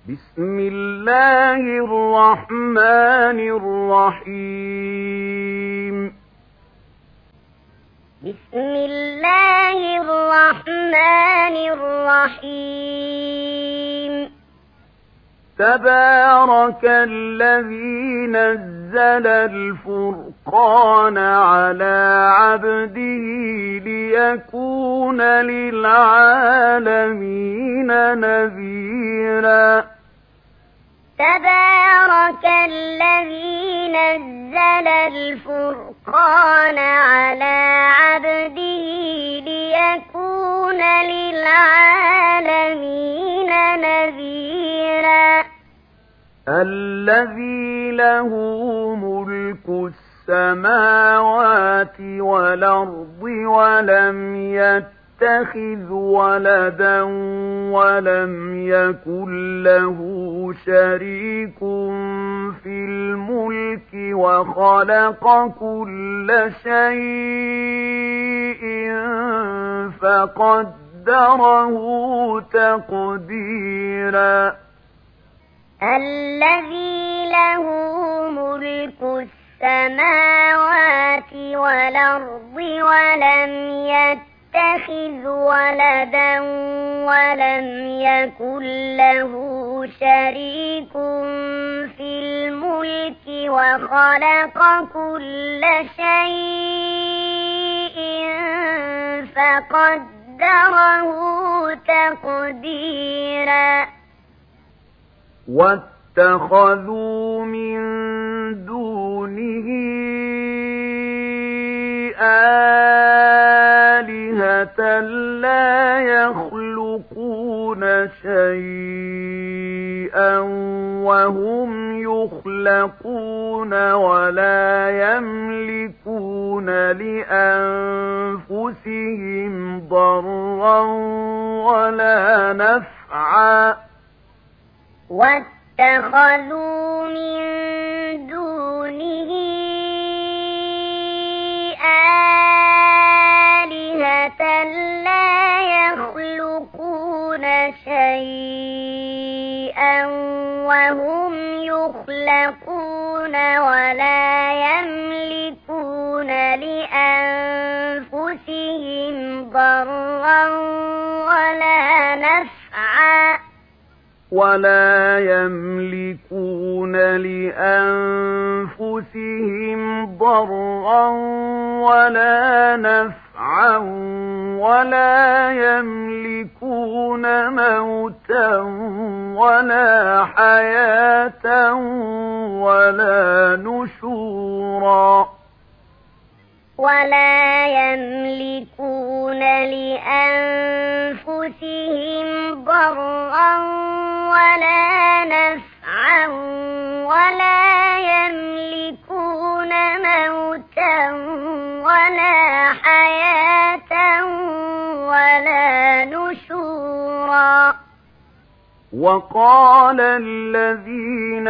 بسم الله الرحمن الرحيم بسم الله الرحمن الرحيم تبارك الذي نزل الفرقان على عبده ليكون للعالمين نذيرا تبارك الذي نزل الفرقان على عبده ليكون للعالمين نذيرا الذي له ملك السماوات والأرض ولم يتخذ ولدا ولم يكن له شريك في الملك وخلق كل شيء فقدره تقديرا الذي له ملك السماوات والأرض ولم يتخذ ولدا ولم يكن له شريك في الملك وخلق كل شيء فقدره تقديرا واتخذوا من دونه آلهة لا يخلقون شيئا وهم يخلقون ولا يملكون لأنفسهم ضرا ولا نفعا واتخذوا من دونه آلهة لا يخلقون شيئا وهم يخلقون ولا يملكون لأنفسهم ضرا ولا نفعا ولا يملكون لأنفسهم ضرا ولا نفعا ولا يملكون موتا ولا حياة ولا نشورا ولا يملكون لأنفسهم ضرا ولا نفعا ولا يملكون موتا ولا حياة ولا نشورا وقال الذين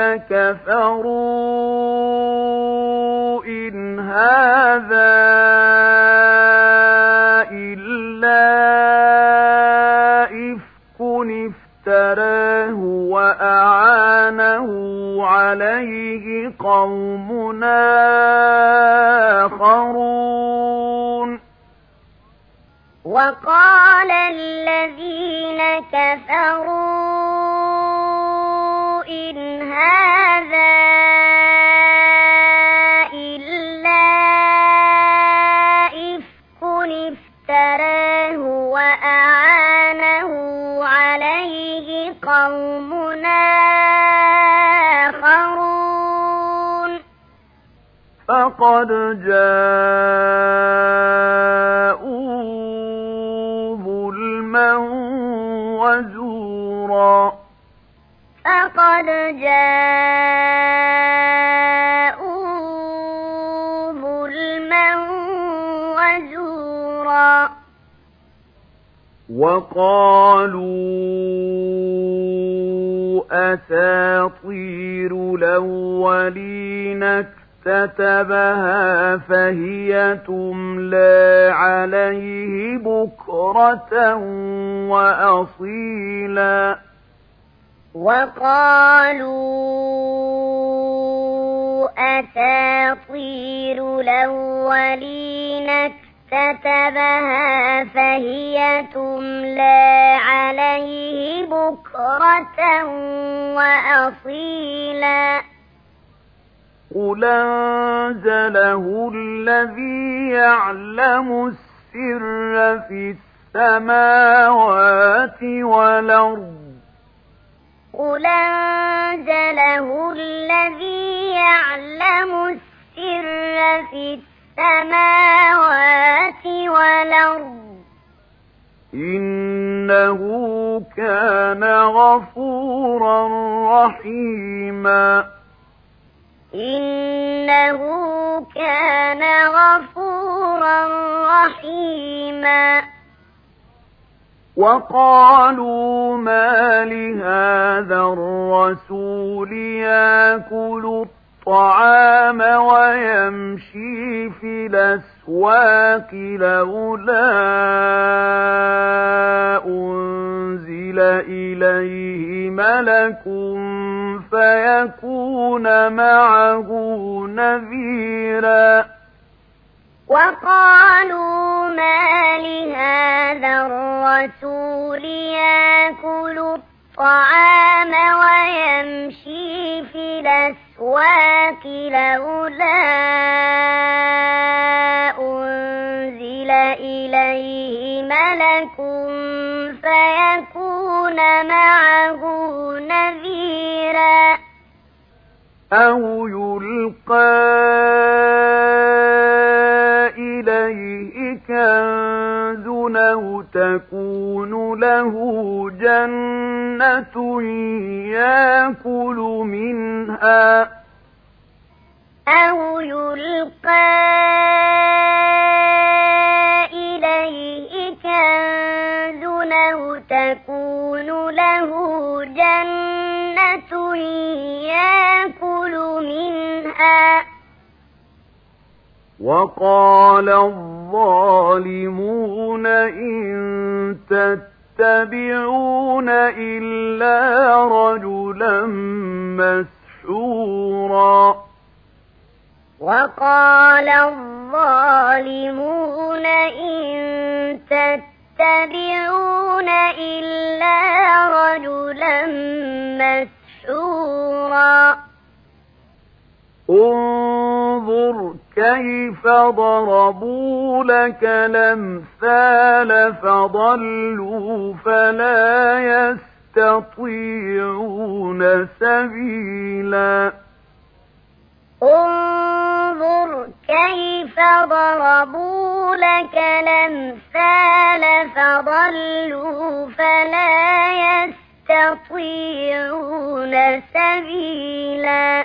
كفروا إن هذا إلا إفك افتراه وأعانه عليه قوم آخرون وقال الذين كفروا إن هذا إلا إفك افتراه وأعانه عليه قوم آخرون فقد جاءوا ظلما وزورا فقد جاءوا ظلما وزورا وقالوا أساطير الأولين اكتتبها فهي تملى عليه بكرة وأصيلا وقالوا أساطير الأولين اكتتبها فهي تملى عليه بكرة وأصيلا قل أنزله الذي يعلم السر في السماوات والأرض قل أنزله الذي يعلم السر في السماوات والأرض إنه كان غفورا رحيما إنه كان غفورا رحيما وقالوا ما لهذا الرسول يأكل الطعام ويمشي في الأسواق لولا أنزل إليه ملك فيكون معه نذيرا وقالوا ما لهذا الرسول يأكل الطعام ويمشي في الأسواق لولا أنزل إليه ملك فيكون معه نذيرا أو يلقى إليه كنز أو تكون له جنة يأكل منها أو يلقى إليه كنز أو تكون له جنة يأكل منها وقال الظالمون إن تتبعون إلا رجلا مسحورا وقال الظالمون إن تتبعون إلا رجلا مسحورا انظر كيف ضربوا لك الأمثال فضلوا فلا يستطيعون سبيلا انظر كيف ضربوا لك الأمثال فضلوا فلا يستطيعون سبيلا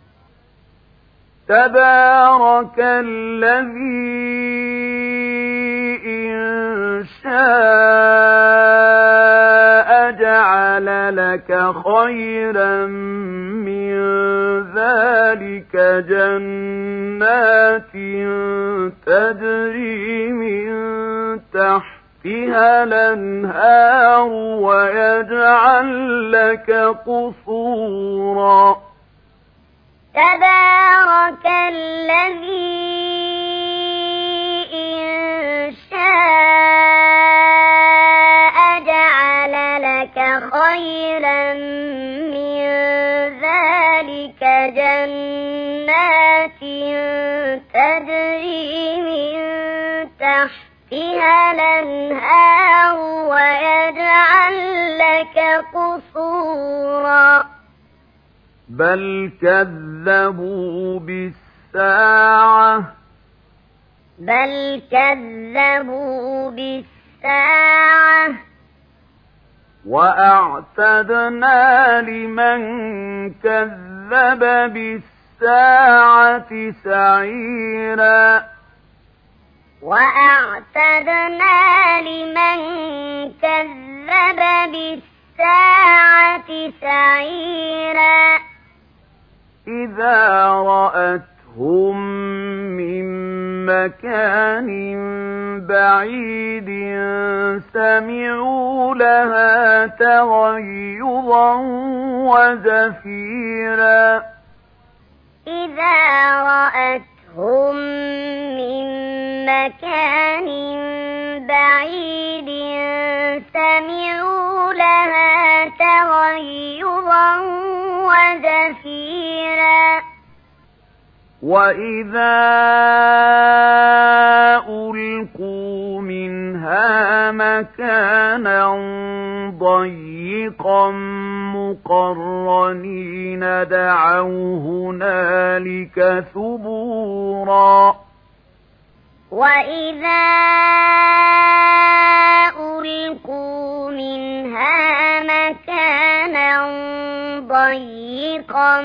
تبارك الذي إن شاء جعل لك خيرا من ذلك جنات تجري من تحتها الأنهار ويجعل لك قصورا تبارك الذي إن شاء جعل لك خيرا من ذلك جنات تجري من تحتها الأنهار ويجعل لك قصورا بل كذبوا بالساعة وأعتدنا لمن كذب بالساعة سعيرا وأعتدنا لمن كذب بالساعة سعيرا إذا رأتهم من مكان بعيد سمعوا لها تغيظا وزفيرا إذا رأتهم من مكان بعيد سمعوا لها تغيظا وزفيرا وإذا ألقوا منها مكانا ضيقا مقرنين دعوا هنالك ثبورا وإذا ألقوا منها مكانا ضيقا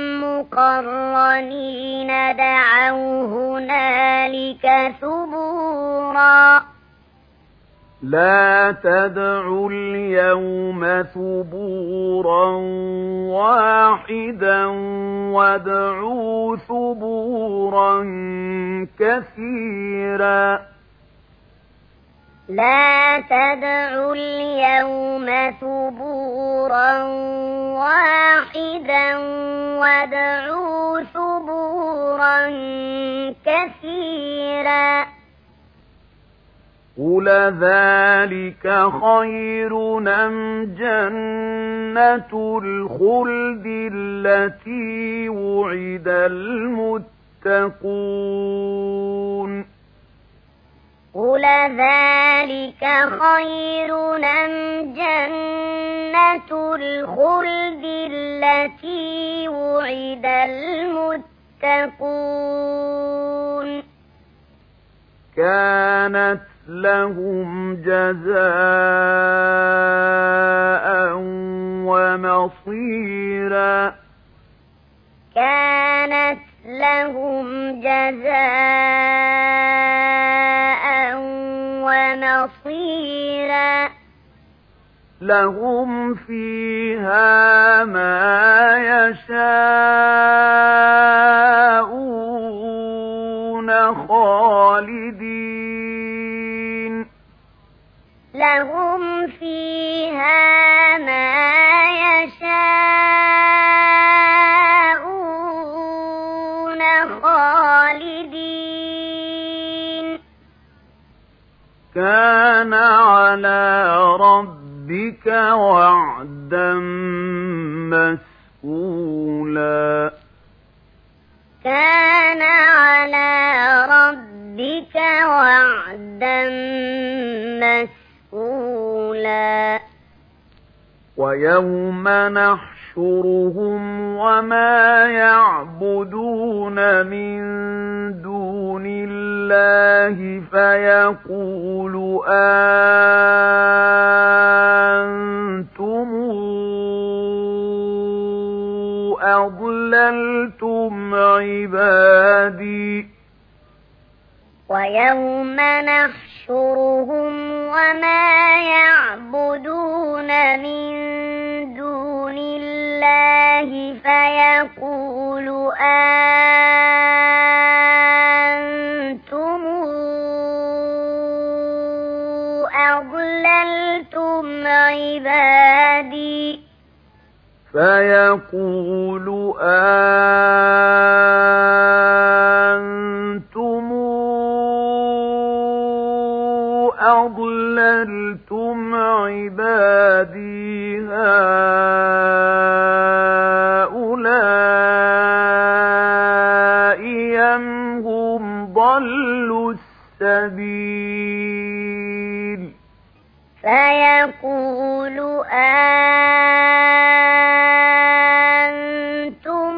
مقرنين دعوا هنالك ثبورا لا تدعوا اليوم ثبورا واحدا وادعوا ثبورا كثيرا لا تدعوا اليوم ثبورا واحدا وادعوا ثبورا كثيرا قل ذلك خير أم جنة الخلد التي وعد المتقون قل ذلك خير أم جنة الخلد التي وعد المتقون كانت لهم جزاء ومصيرا كانت لهم جزاء ومصيرا لهم فيها ما يشاءون خالدين لهم فيها ما يشاءون خالدين كان على ربك وعدا مسئولا كان على ربك وعدا مسئولا ويوم نحشرهم وما يعبدون من دون الله فيقول أنتم أضللتم عبادي ويوم نحشرهم وما يعبدون من دون الله فيقول أنتم أضللتم عبادي فيقول أنتم أضللتم عبادي هؤلاء أم هم ضلوا السبيل فيقول أنتم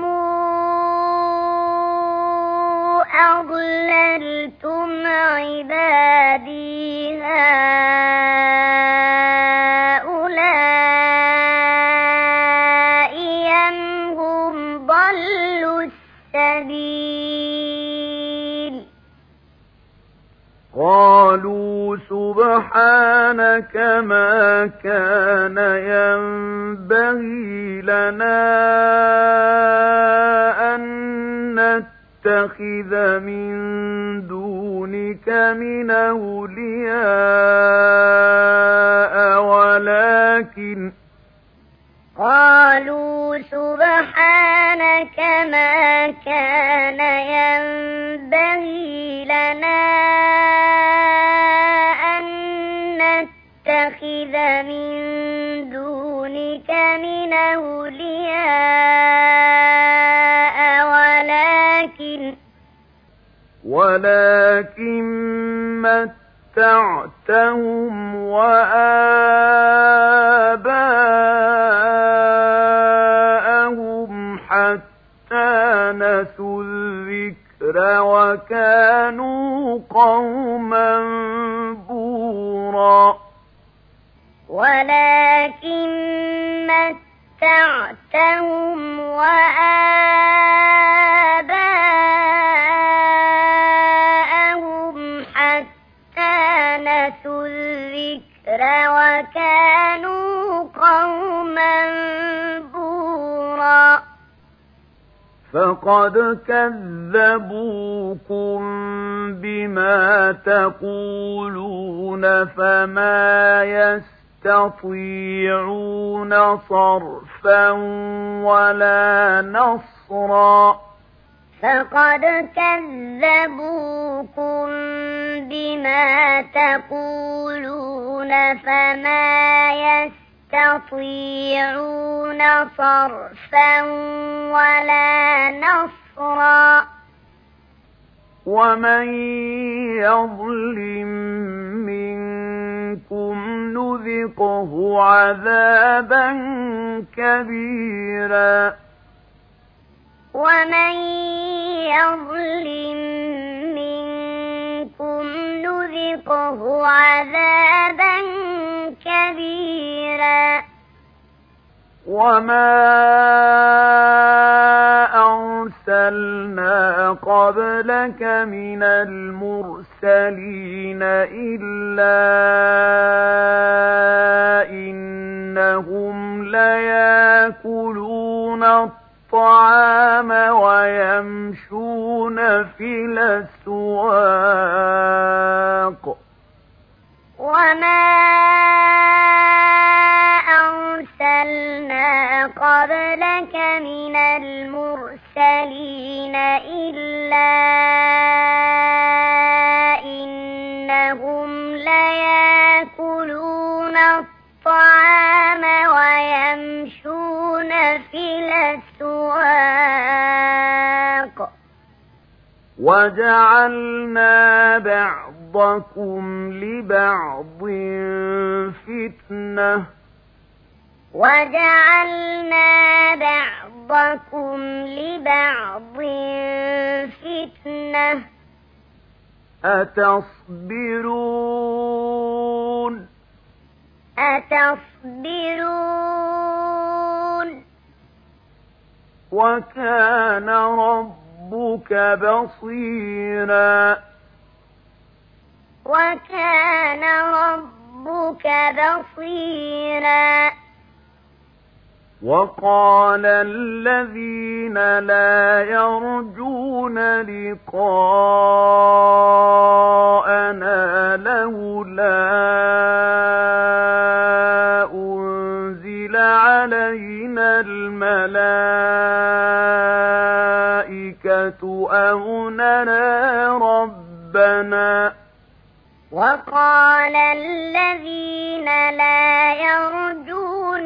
أضللتم عبادي هؤلاء أم هم ضلوا السبيل قالوا سبحانك ما كان ينبغي لنا أن نتخذ من دونك دونك من أولياء قالوا سبحانك ما كان ينبغي لنا أن نتخذ من دونك من أولياء ولكن متعتهم وآباءهم حتى نسوا الذكر وكانوا قوما بورا ولكن متعتهم وآباءهم حتى نسوا الذكر وكانوا قوما بورا فقد كذبوكم بما تقولون فما يستطيعون صرفا ولا نصرا فقد كذبوكم بما تقولون فما يستطيعون صرفا ولا نصرا ومن يظلم منكم نذقه عذابا كبيرا ومن يظلم منكم نذقه عذابا كبيرا وما أرسلنا قبلك من المرسلين إلا إنهم ليأكلون الطعام ويمشون في الأسواق وما أرسلنا قبلك من المرسلين إلا إنهم ليأكلون الطعام ويمشون في الأسواق وجعلنا بعضكم لبعض فتنة بعضكم لبعض فتنة أتصبرون وكان ربك بصيرا وقال الذين لا يرجون لقاءنا لولا أنزل علينا الملائكة أو نرى ربنا وقال الذين لا يرجون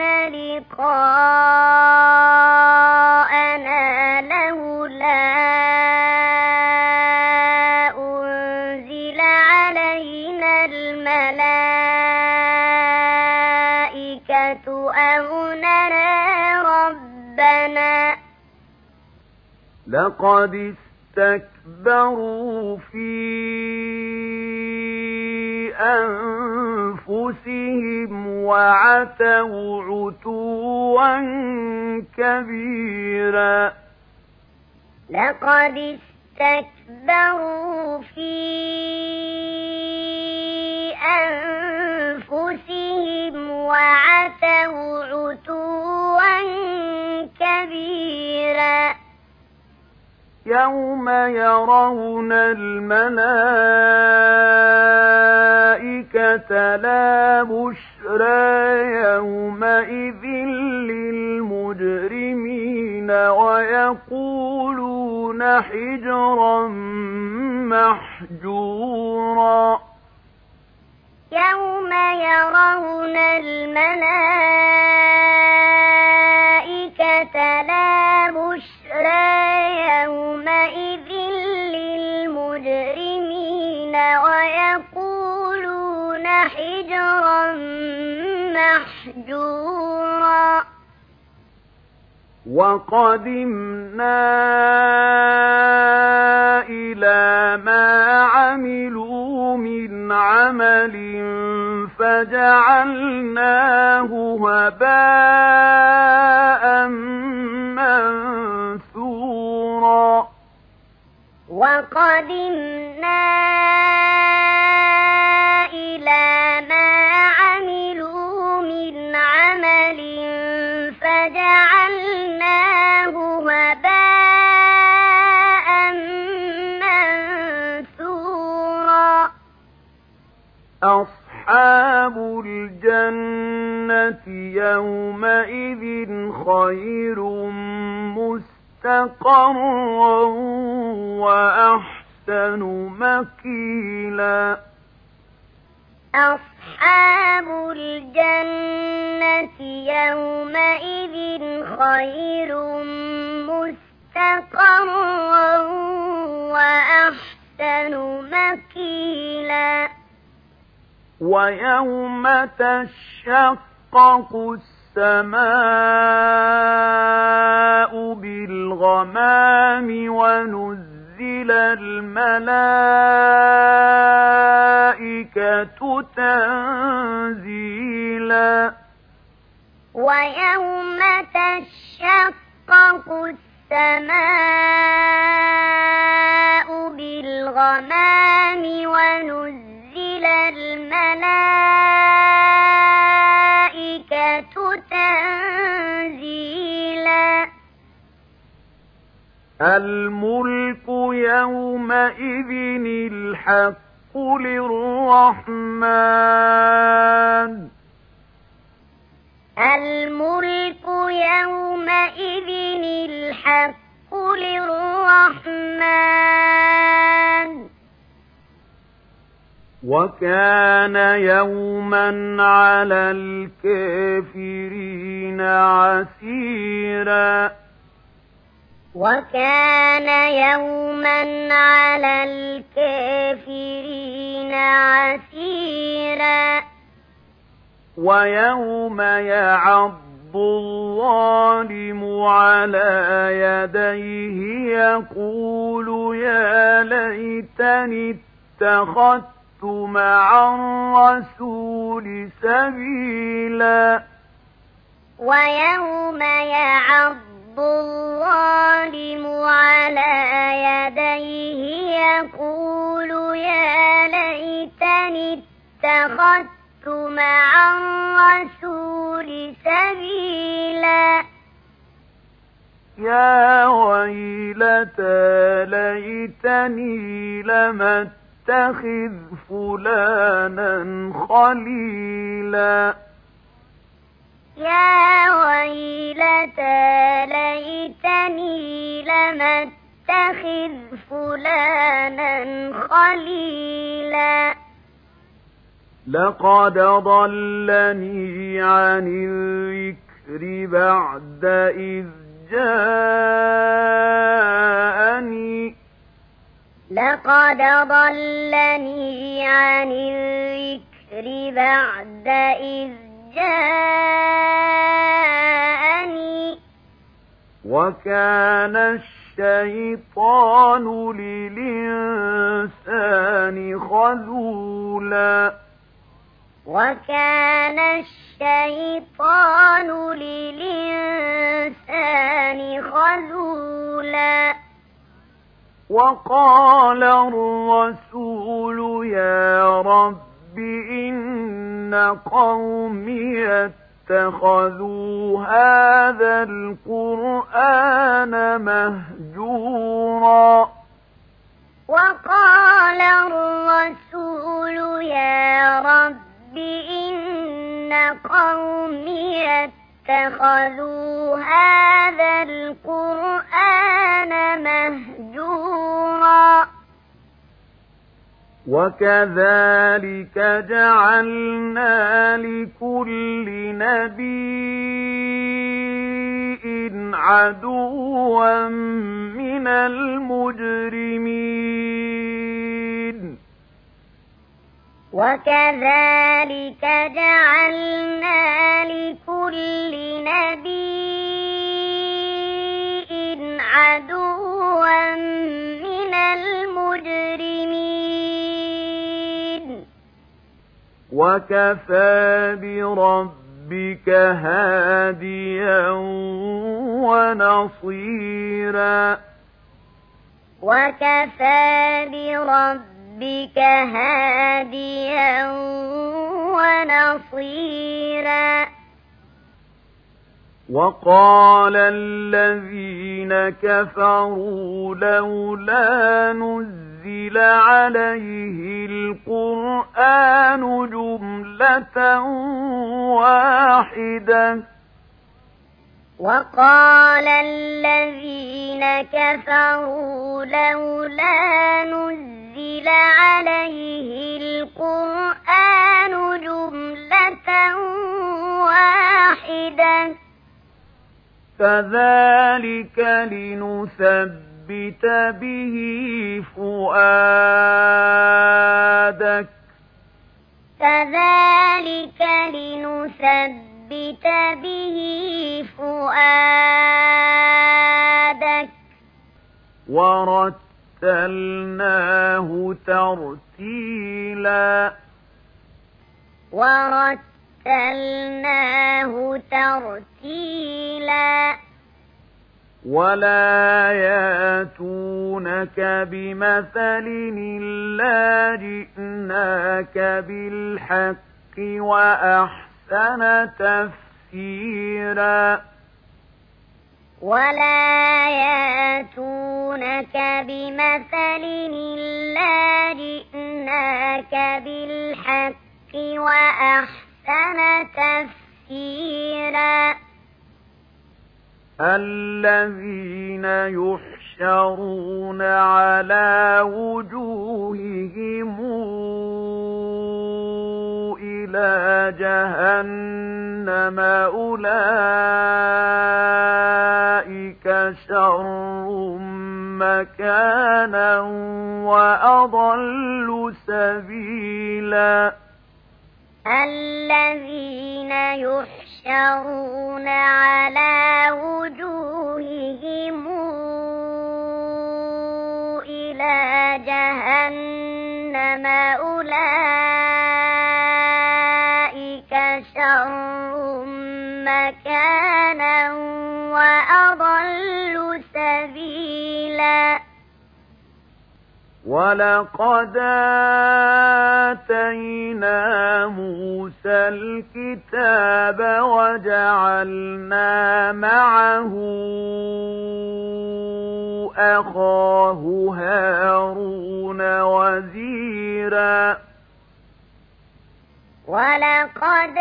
لقاءنا لولا أنزل علينا الملائكة أو نرى ربنا لقد استكبروا في أنفسهم وعتوا عتوا كبيرا لقد استكبروا في أنفسهم وعتوا عتوا كبيرا يوم يرون الملائكة لا بشرى يومئذ للمجرمين ويقولون حجرا محجورا يوم يرون الملائكة لا بشرى يومئذ للمجرمين ويقولون حجرا محجورا وقدمنا إلى ما عملوا من عمل فجعلناه هباء منثورا وقدمنا إلى ما عملوا من عمل فجعلناه هباء منثورا أصحاب الجنة يومئذ خير مستقرا وأحسن مقيلا أصحاب الجنة يومئذ خير مستقرا وأحسن مقيلا ويوم تشقق السماء بالغمام ونزل الملائكة تنزيلا ويوم تشقق السماء بالغمام ونزل الملائكة تنزيلا الملك يومئذ الحق للرحمن الملك يومئذ الحق للرحمن وكان يوما على الكافرين عسيرا وكان يوما على الكافرين عسيرا ويوم يعض الظالم على يديه يقول يا ليتني اتخذت مع الرسول سبيلا ويوم يعض الظالم على يديه يقول يا ليتني اتخذت مع الرسول سبيلا يا ويلتى ليتني لم اتخذ فلانا خليلا يا ويلتى ليتني لم اتخذ فلانا خليلا لقد ضلني عن الذكر بعد إذ جاءني لقد ضلني عن الذكر بعد إذ جاءني وكان الشيطان للإنسان خذولا وكان الشيطان للإنسان خذولا وقال الرسول يا رب إن قومي اتخذوا هذا القرآن مهجورا وقال الرسول يا رب إن قومي اتخذوا هذا القرآن مهجورا وكذلك جعلنا لكل نبي عدوا من المجرمين وكذلك جعلنا لكل نبي عدوا من المجرمين وكفى بربك هاديا ونصيرا وكفى بربك هاديا ونصيرا وقال الذين كفروا لولا نزل عليه القرآن جملة واحدة وقال الذين كفروا لولا نزل عليه القرآن جملة واحدة كذلك لنثبت به فؤادك كذلك لنثبت به فؤادك ورتلناه ترتيلا ورتلناه ترتيلا ولا ياتونك بمثل إلا جئناك بالحق وأحسن تفسيرا ولا ياتونك بمثل إلا جئناك بالحق وأحسن تفسيرا الذين يحشرون على وجوههم إلى جهنم أولئك شر مكانا وأضل سبيلا الذين يحشرون على وجوههم إلى جهنم أولئك شر مكانا وأضل سبيلا ولقد آتينا موسى الكتاب وجعلنا معه أخاه هارون وزيرا ولقد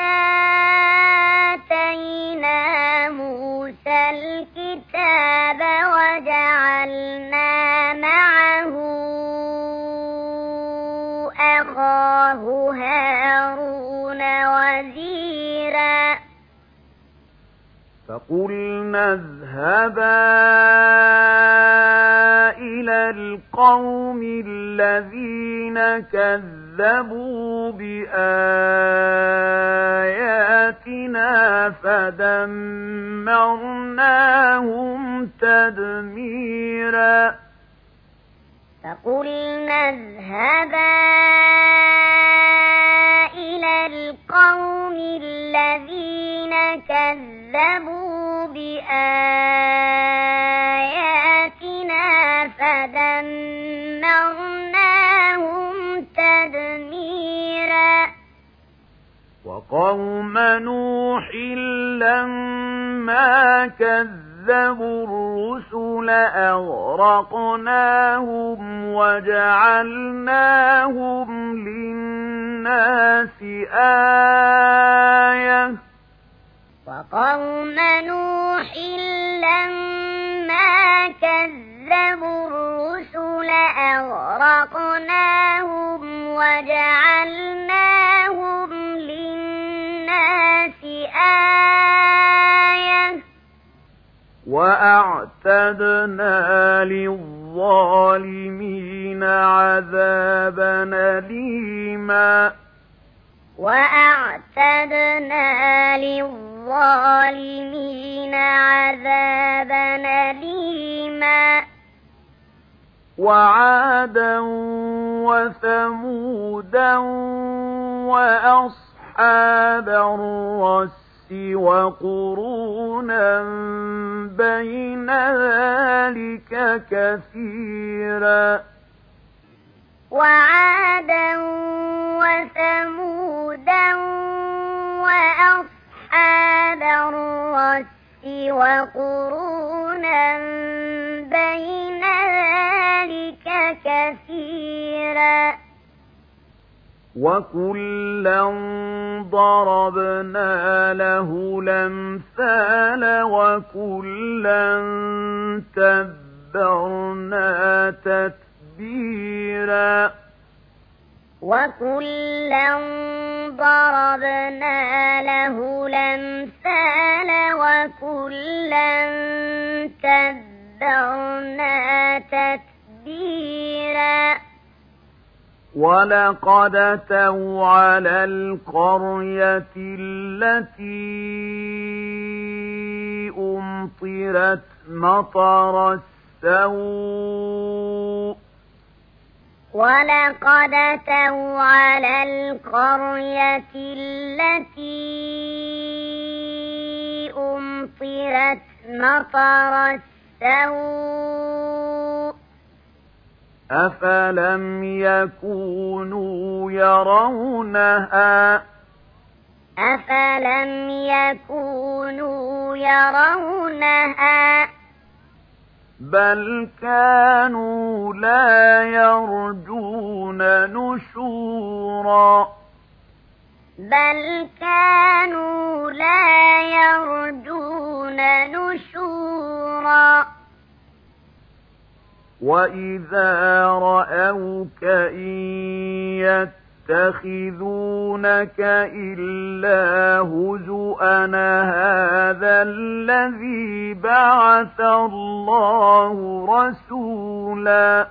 آتينا موسى الكتاب وجعلنا معه أخاه هارون وزيرا فقلنا اذهبا إلى القوم الذين كذبوا بآياتنا فدمرناهم تدميرا فقلنا اذهبا إلى القوم الذين كذبوا بآياتنا فدمرناهم تدميرا وقوم نوح كذبوا الرسل أغرقناهم وجعلناهم للناس آية وقوم نوح لما كذبوا الرسل أغرقناهم وجعلناهم للناس آية وأعتدنا للظالمين عذابا أليما وأعتدنا للظالمين عذابا أليما وعادا وثمودا وأصحاب الرس وقرونا بين ذلك كثيرا وعادا وثمودا وأصحاب الرس وقرونا بين ذلك كثيرا وكلا ضربنا له الأمثال وكلا تبرنا تتبيرا وكلا ضربنا له الأمثال وكلا تبرنا تتبيرا ولقد أتوا على القرية التي أمطرت مطر السوء ولقد أتوا على القرية التي أمطرت مطر السوء أفلم يكونوا يرونها أفلم يكونوا يرونها بل كانوا لا يرجون نشورا بل كانوا لا يرجون نشورا وإذا رأوك إن يتخذونك إلا هزؤا هذا الذي بعث الله رسولا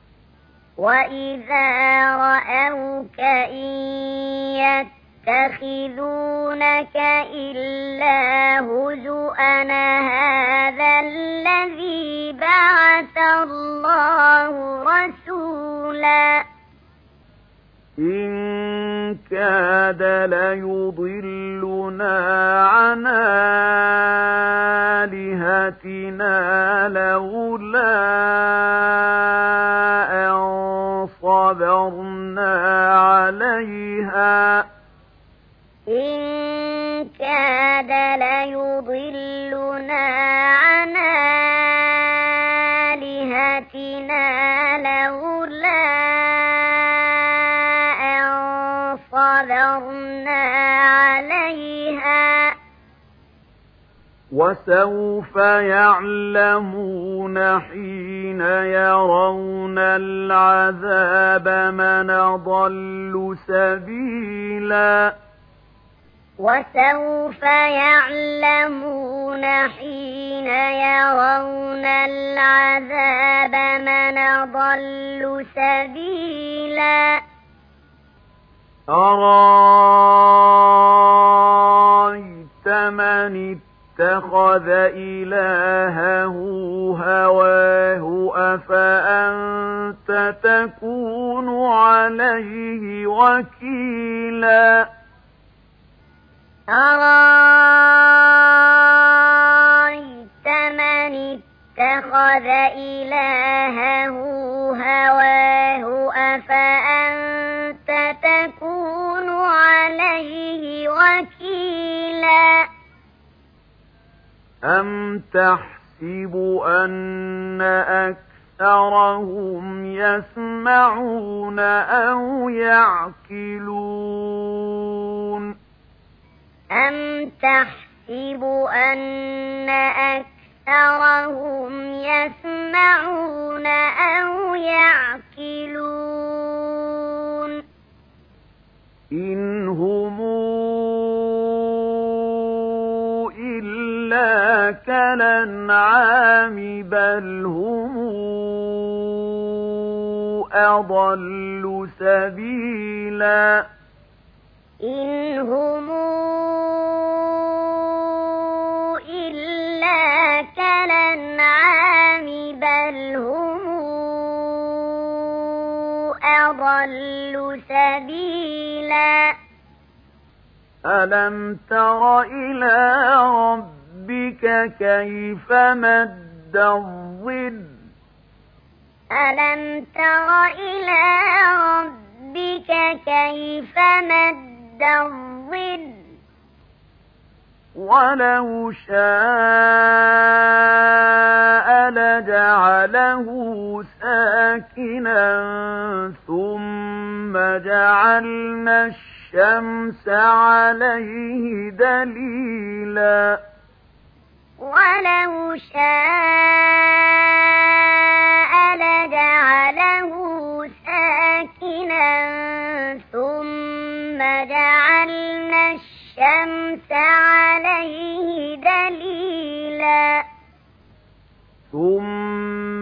وإذا رأوك إن يتخذونك إلا هزؤا هذا الذي بعث الله رسولا إن كاد ليضلنا عن آلهتنا لولا أن صبرنا عليها إن كاد ليضلنا عن آلهتنا لولا أن صبرنا عليها وسوف يعلمون حين يرون العذاب من ضل سبيلا وسوف يعلمون حين يرون العذاب من ضل سبيلا أرأيت من اتخذ إلهه هواه أفأنت تكون عليه وكيلا أرأيت من اتخذ إلهه هواه أفأنت تكون عليه وكيلا أم تحسب أن أكثرهم يسمعون أو يعقلون أم تحسب أن أكثرهم يسمعون أو يعقلون إن هم إلا كالأنعام بل هم أضل سبيلا إن هم إلا كالأنعام بل هم أضل سبيلا ألم تر إلى ربك كيف مد الظل ألم تر إلى ربك كيف مد الظل ولو شاء لجعله ساكنا ثم جعلنا الشمس عليه دليلا ولو شاء لجعله ساكنا ثم جعلنا الشمس عليه دليلا ثم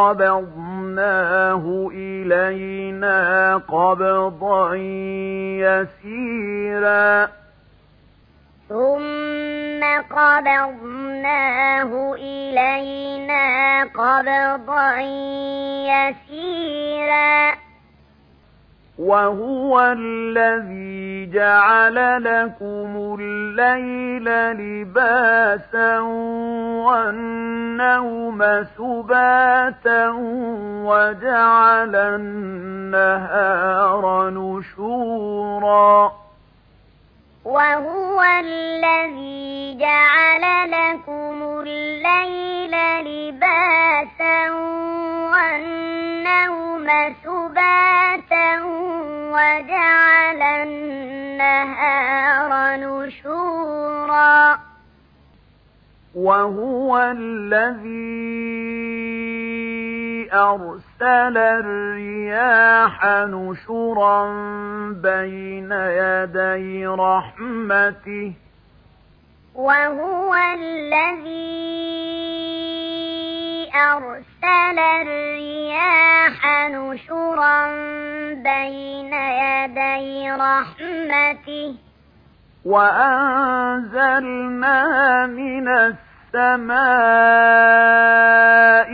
قبضناه إلينا قبضا يسيرا ثم قبضناه إلينا قبضا يسيرا وهو الذي جعل لكم الليل لباسا والنوم سباتا وجعل النهار نشورا وهو الذي جعل لكم الليل لباسا والنوم سباتا وجعل النهار نشورا وهو الذي أرسل الرياح نشرا بين يدي رحمته وهو الذي أرسل الرياح نشرا بين يدي رحمته وأنزلنا من السماء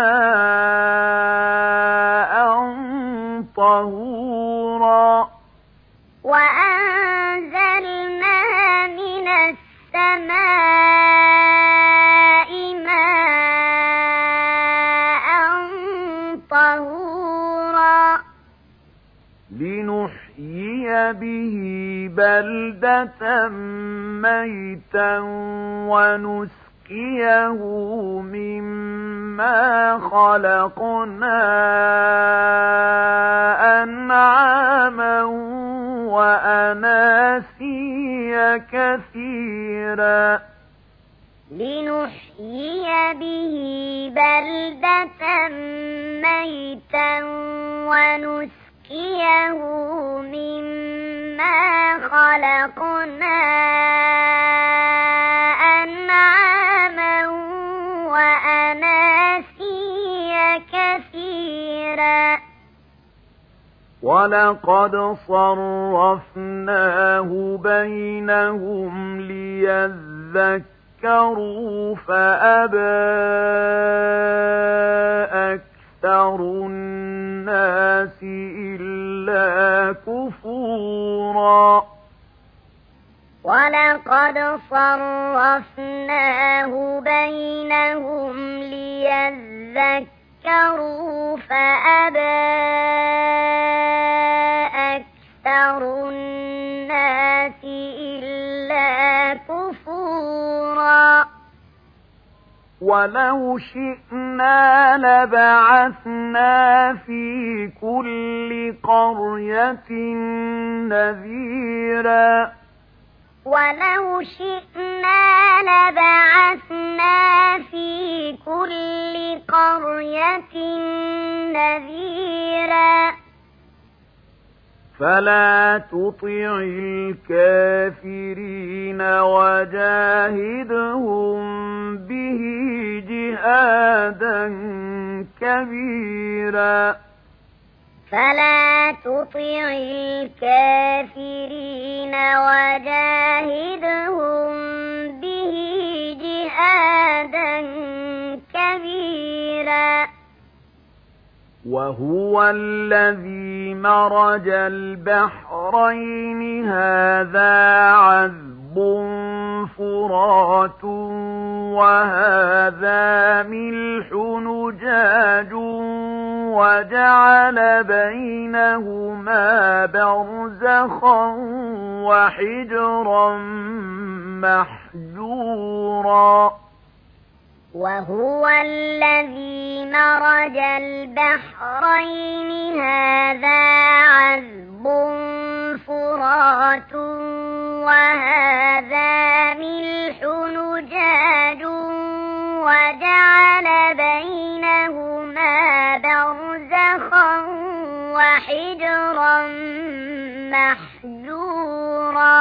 ماء طهورا وأنزلنا من السماء ماء طهورا لنحيي به بلدة ميتا ونسقيه مما خلقنا أنعاما وأناسيا كثيرا لنحيي به بلدة ميتا ونسقيه مما خلقنا أنعاما وأناسيا كثيرا ولقد صرفناه بينهم ليذكروا فأبى أكثر الناس إلا كفورا ولقد صرفناه بينهم ليذكروا فأبى أكثر الناس إلا كفورا ولو شئنا لبعثنا في كل قرية نذيرا ولو شئنا لبعثنا في كل قرية نذيرا فلا تطع الكافرين وجاهدهم به جهادا كبيرا فلا تطع الكافرين وجاهدهم به جهادا كبيرا وهو الذي مرج البحرين هذا عذب فرات وهذا ملح نجاج وجعل بينهما برزخا وحجرا محجورا وهو الذي مرج البحرين هذا عذب فرات وهذا ملح نجاج وجعل بينهما برزخا وحجرا محجورا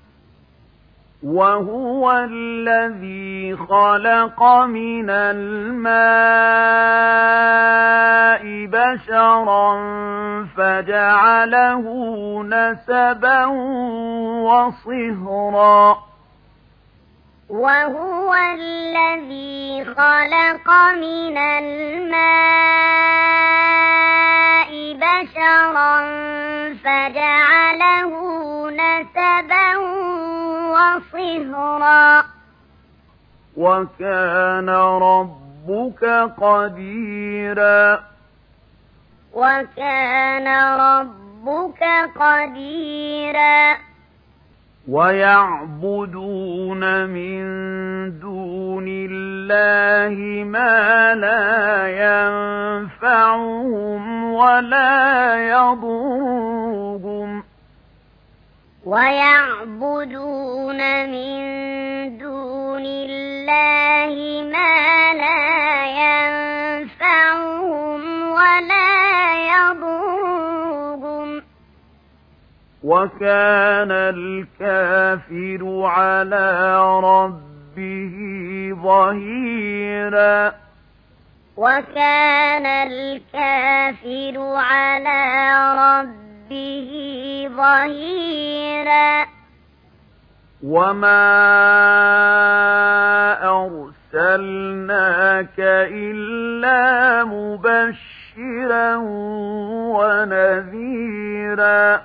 وهو الذي خلق من الماء بشرا فجعله نسبا وصهرا وهو الذي خلق من الماء بشرا فجعله نسبا وصهرا وكان ربك قديرا وكان ربك قديرا ويعبدون من دون الله ما لا ينفعهم ولا يضرهم ويعبدون من دون الله ما لا ينفعهم ولا يضرهم وكان الكافر على ربه ظهيرا وكان الكافر على ربه ظهيرا وما أرسلناك إلا مبشرا ونذيرا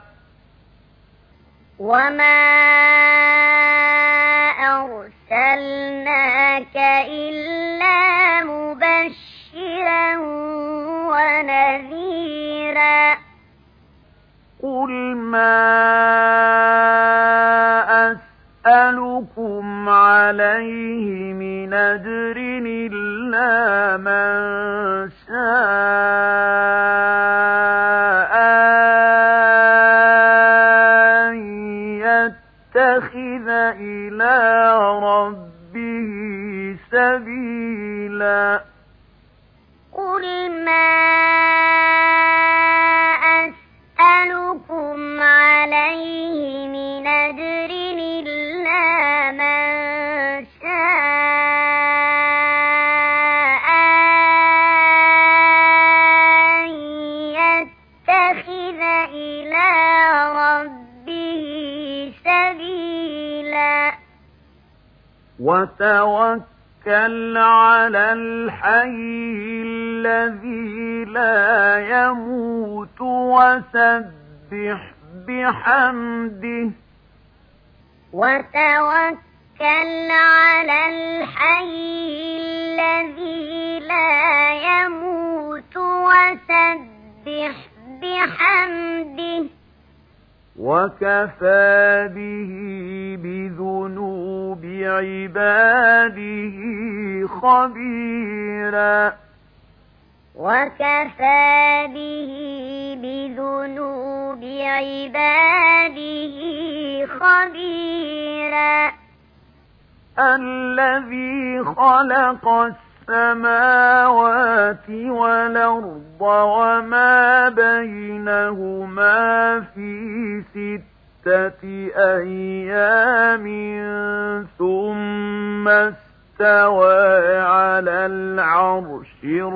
وما أرسلناك إلا مبشرا ونذيرا قل ما أسألكم عليه من أجر إلا من شاء أن يتخذ إلى ربه سبيلا قل ما أسألكم عليه من أجر إلا من شاء أن يتخذ إلى ربه سبيلا وتوكل على الحي الذي لا يموت وسبح بحمده وتوكل على الحي الذي لا يموت وسبح بحمده وكفى به بذنوب عباده خبيرا وكفى به بذنوب عباده خبيرا الذي خلق السماوات والأرض وما بينهما في 6 أيام ثم استوى على العرش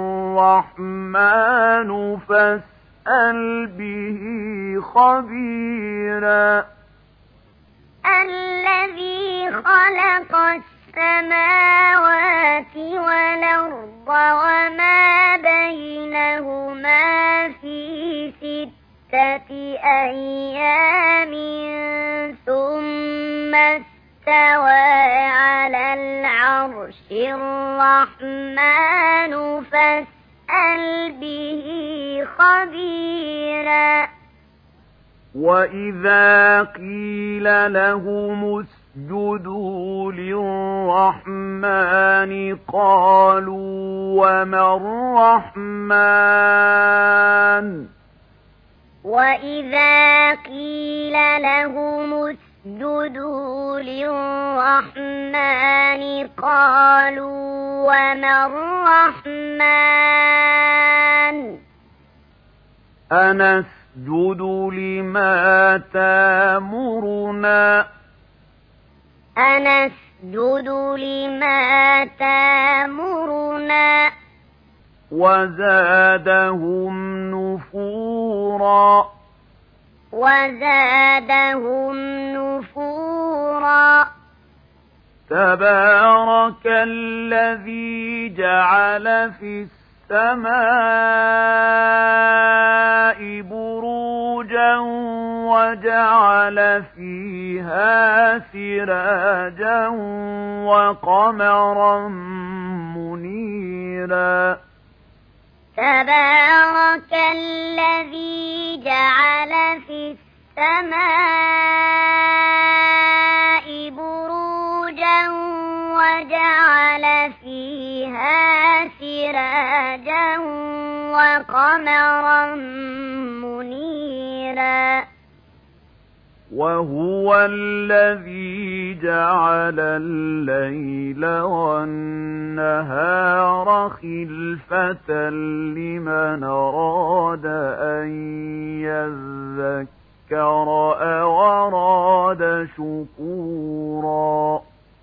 الرحمن فاسأل به خبيرا الذي خلق السماوات والأرض وما بينهما في 6 أيام ثم استوى على العرش الرحمن فاسأل به خبيرا وإذا قيل لهم اسجدوا للرحمن قالوا وما الرحمن وإذا قيل لهم اسجدوا للرحمن قالوا وما الرحمن أنسجد لما تأمرنا أنسجد لما تأمرنا وزادهم نفورا تبارك الذي جعل في السماء بروجا وجعل فيها سراجا وقمرا منيرا تبارك الذي جعل في السماء بروجا وجعل فيها سراجا وقمرا منيرا وهو الذي جعل الليل والنهار خلفة لمن أراد أن يذكر أو أراد شكورا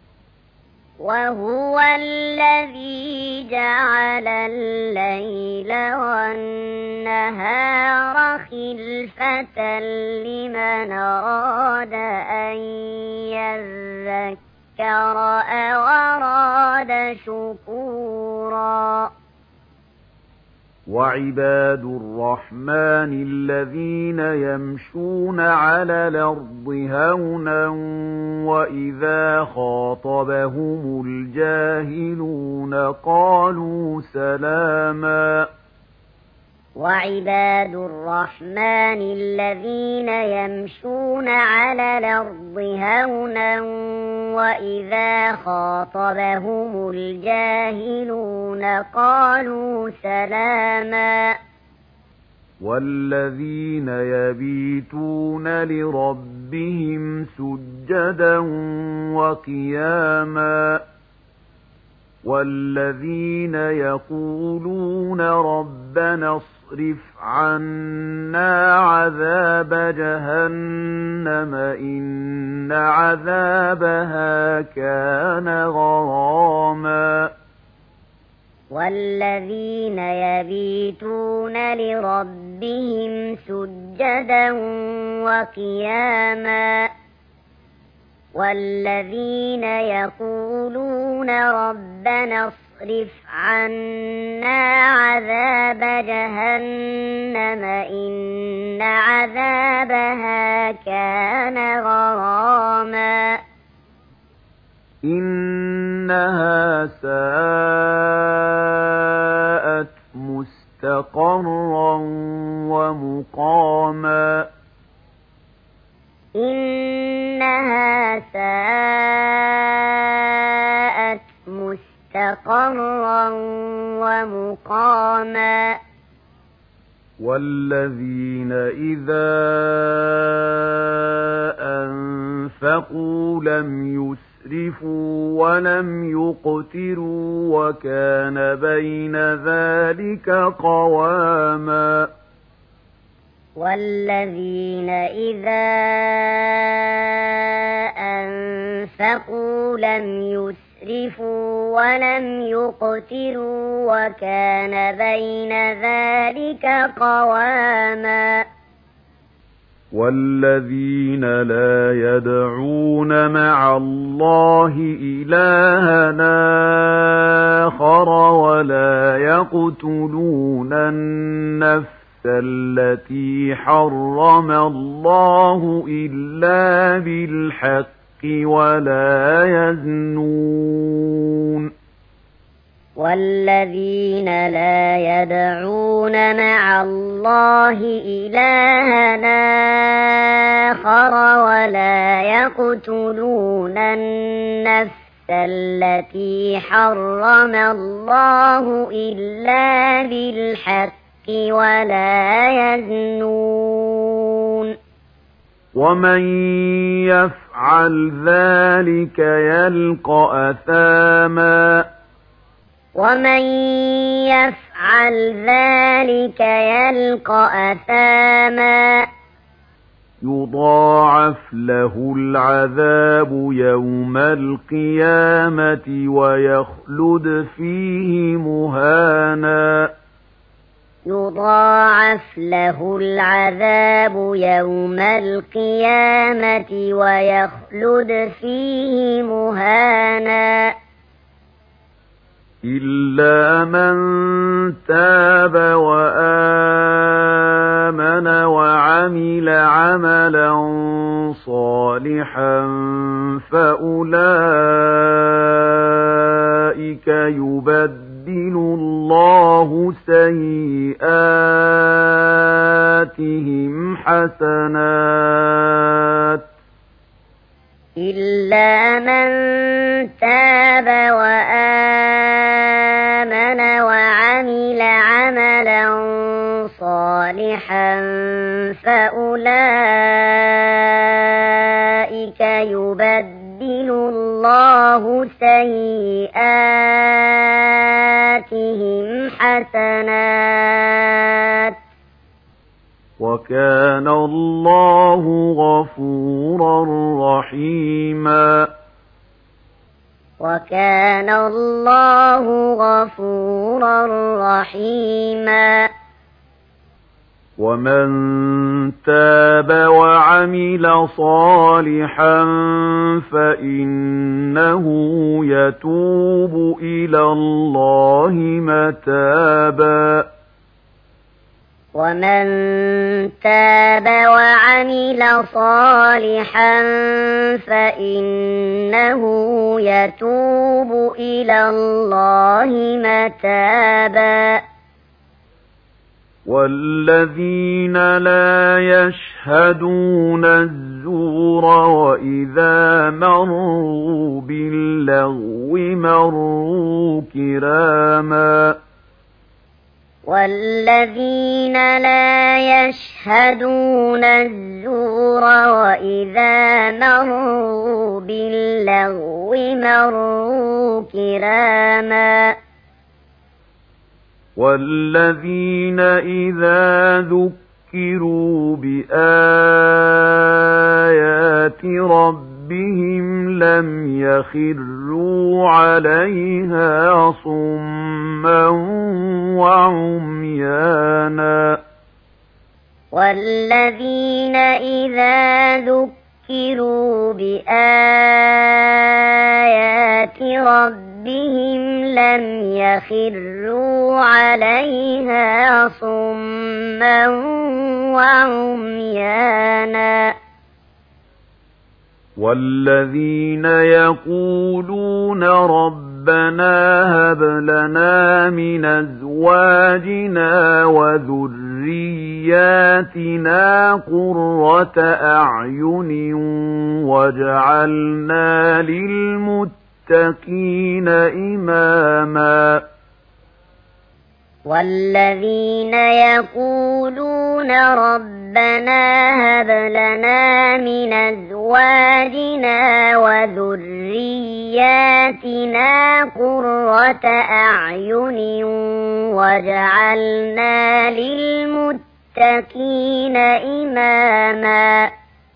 وهو الذي جعل الليل والنهار خلفة لمن أراد أن يذكر أو أراد شكورا وعباد الرحمن الذين يمشون على الأرض هونا وإذا خاطبهم الجاهلون قالوا سلاما وعباد الرحمن الذين يمشون على الأرض هونا وإذا خاطبهم الجاهلون قالوا سلاما والذين يبيتون لربهم سجدا وقياما والذين يقولون ربنا اصرف عنا عذاب جهنم إن عذابها كان غراما والذين يبيتون لربهم سجدا وقياما والذين يقولون ربنا اصرف عنا عذاب جهنم إن عذابها كان غراما إنها ساءت مستقرا ومقاما ومقاما والذين إذا أنفقوا لم يسرفوا ولم يقتروا وكان بين ذلك قواما والذين إذا أنفقوا لم يسرفوا ولم يقتروا وكان بين ذلك قواما والذين لا يدعون مع الله إلهًا آخر ولا يقتلون النفس التي حرم الله إلا بالحق ولا يزنون والذين لا يدعون مع الله إلهًا آخر ولا يقتلون النفس التي حرم الله إلا بالحق ولا يزنون ومن يفعل ذلك يلقى أثاما ومن يفعل ذلك يلقى أثاما يضاعف له العذاب يوم القيامة ويخلد فيه مهانا يضاعف له العذاب يوم القيامة ويخلد فيه مهانا إلا من تاب وآمن وعمل عملا صالحا فأولئك يبدل الله سيئاتهم حسنات إلا من تاب وآمن وعمل عملا صالحا فأولئك يبدل الله سيئاتهم حسنات وكان الله غفورا رحيما وكان الله غفورا رحيما ومن تاب وعمل صالحا فإنه يتوب إلى الله متابا ومن تاب وعمل صالحا فإنه يتوب إلى الله متابا والذين لا يشهدون الزور وإذا مروا باللغو مروا كراما والذين لا يشهدون الزور وإذا مروا باللغو مروا كراما والذين إذا ذكروا بآيات ربهم لم يخروا عليها صما وعميانا والذين إذا ذكروا بآيات ربهم لم يخروا عليها صما وعميانا والذين يقولون ربنا هب لنا من أزواجنا وذرياتنا قرة أعين واجعلنا للمتقين إماما والذين يقولون ربنا هب لنا من أزواجنا وذرياتنا قرة أعين واجعلنا للمتقين إماما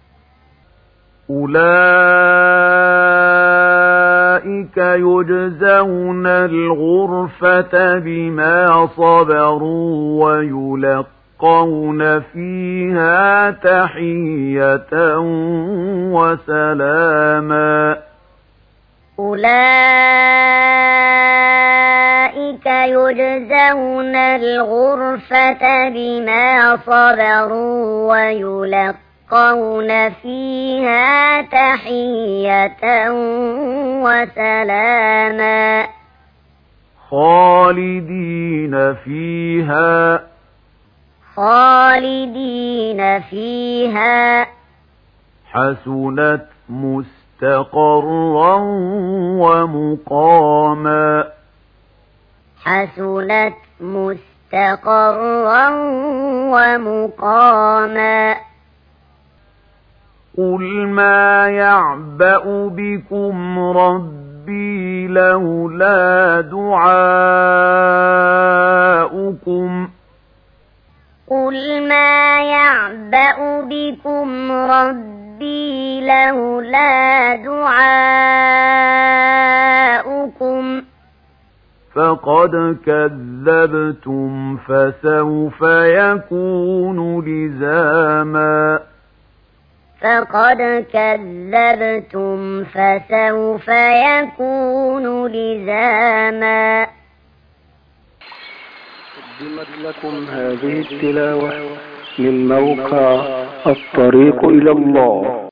أولئك يجزون الغرفة بما صبروا ويلقون فيها تحية وسلاما أولئك يجزون الغرفة بما صبروا ويلقون فيها تحية وسلاما خالدين فيها حسنت مستقرا ومقاما حسنت مستقرا ومقاما قل ما يعبأ بكم ربي لولا دعاؤكم قل ما يعبأ بكم ربي لولا دعاؤكم فقد كذبتم فسوف يكون لزاما فقد كذبتم فسوف يكون لزاما قدمت لكم هذه التلاوة من موقع الطريق إلى الله